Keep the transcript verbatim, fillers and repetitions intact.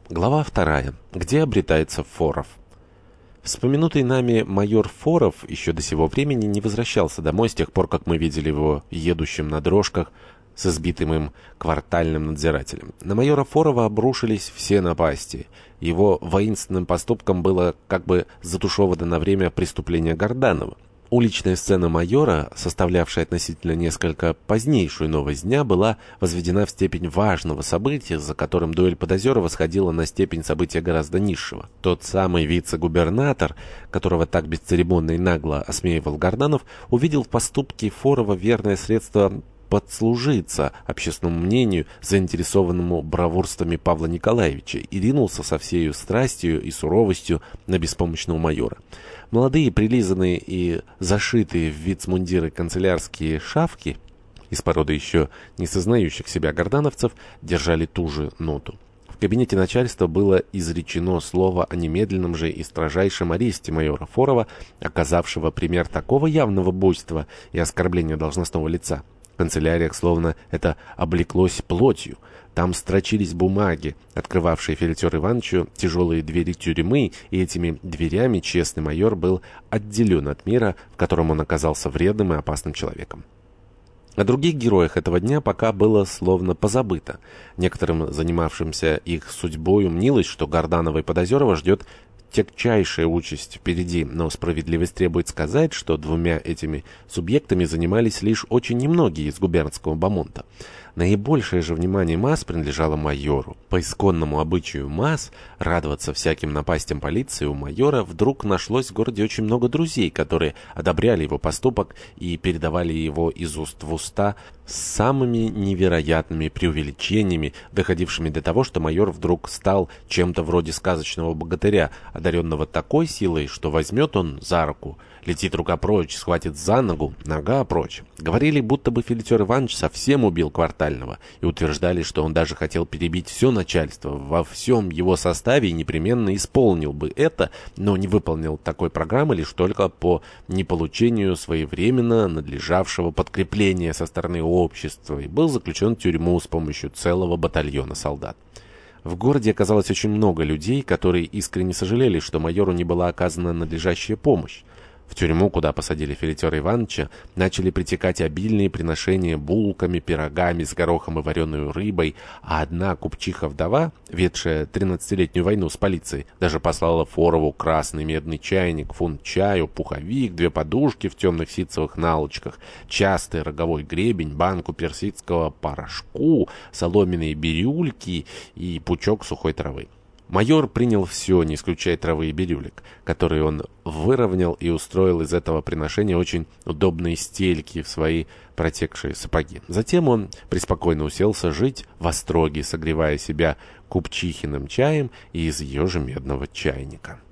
Глава вторая. Где обретается Форов? Вспомянутый нами майор Форов еще до сего времени не возвращался домой с тех пор, как мы видели его едущим на дрожках с избитым им квартальным надзирателем. На майора Форова обрушились все напасти. Его воинственным поступком было как бы затушевано на время преступления Горданова. Уличная сцена майора, составлявшая относительно несколько позднейшую новость дня, была возведена в степень важного события, за которым дуэль под Озерова сходила на степень события гораздо низшего. Тот самый вице-губернатор, которого так бесцеремонно и нагло осмеивал Горданов, увидел в поступке Форова верное средство подслужиться общественному мнению, заинтересованному бравурствами Павла Николаевича, и ринулся со всею страстью и суровостью на беспомощного майора. Молодые, прилизанные и зашитые в вицмундиры канцелярские шавки из породы еще не сознающих себя гордановцев держали ту же ноту. В кабинете начальства было изречено слово о немедленном же и строжайшем аресте майора Форова, оказавшего пример такого явного буйства и оскорбления должностного лица. В канцеляриях словно это облеклось плотью. Там строчились бумаги, открывавшие Филитеру Ивановичу тяжелые двери тюрьмы, и этими дверями честный майор был отделен от мира, в котором он оказался вредным и опасным человеком. О других героях этого дня пока было словно позабыто. Некоторым занимавшимся их судьбою мнилось, что Горданова и Подозерова ждет тягчайшая участь впереди, но справедливость требует сказать, что двумя этими субъектами занимались лишь очень немногие из губернского бомонда. Наибольшее же внимание масс принадлежало майору. По исконному обычаю масс радоваться всяким напастям полиции у майора вдруг нашлось в городе очень много друзей, которые одобряли его поступок и передавали его из уст в уста с самыми невероятными преувеличениями, доходившими до того, что майор вдруг стал чем-то вроде сказочного богатыря, одаренного такой силой, что возьмет он за руку, летит рука прочь, схватит за ногу, нога прочь. Говорили, будто бы Филитер Иванович совсем убил Квартального, и утверждали, что он даже хотел перебить все начальство во всем его составе и непременно исполнил бы это, но не выполнил такой программы лишь только по неполучению своевременно надлежавшего подкрепления со стороны общества и был заключен в тюрьму с помощью целого батальона солдат. В городе оказалось очень много людей, которые искренне сожалели, что майору не была оказана надлежащая помощь. В тюрьму, куда посадили Филитера Ивановича, начали притекать обильные приношения булками, пирогами с горохом и вареной рыбой, а одна купчиха-вдова, ведшая тринадцатилетнюю войну с полицией, даже послала Форову красный медный чайник, фунт чаю, пуховик, две подушки в темных ситцевых налочках, частый роговой гребень, банку персидского порошку, соломенные бирюльки и пучок сухой травы. Майор принял все, не исключая травы и бирюлек, которые он выровнял и устроил из этого приношения очень удобные стельки в свои протекшие сапоги. Затем он преспокойно уселся жить в остроге, согревая себя купчихиным чаем и из ее же медного чайника.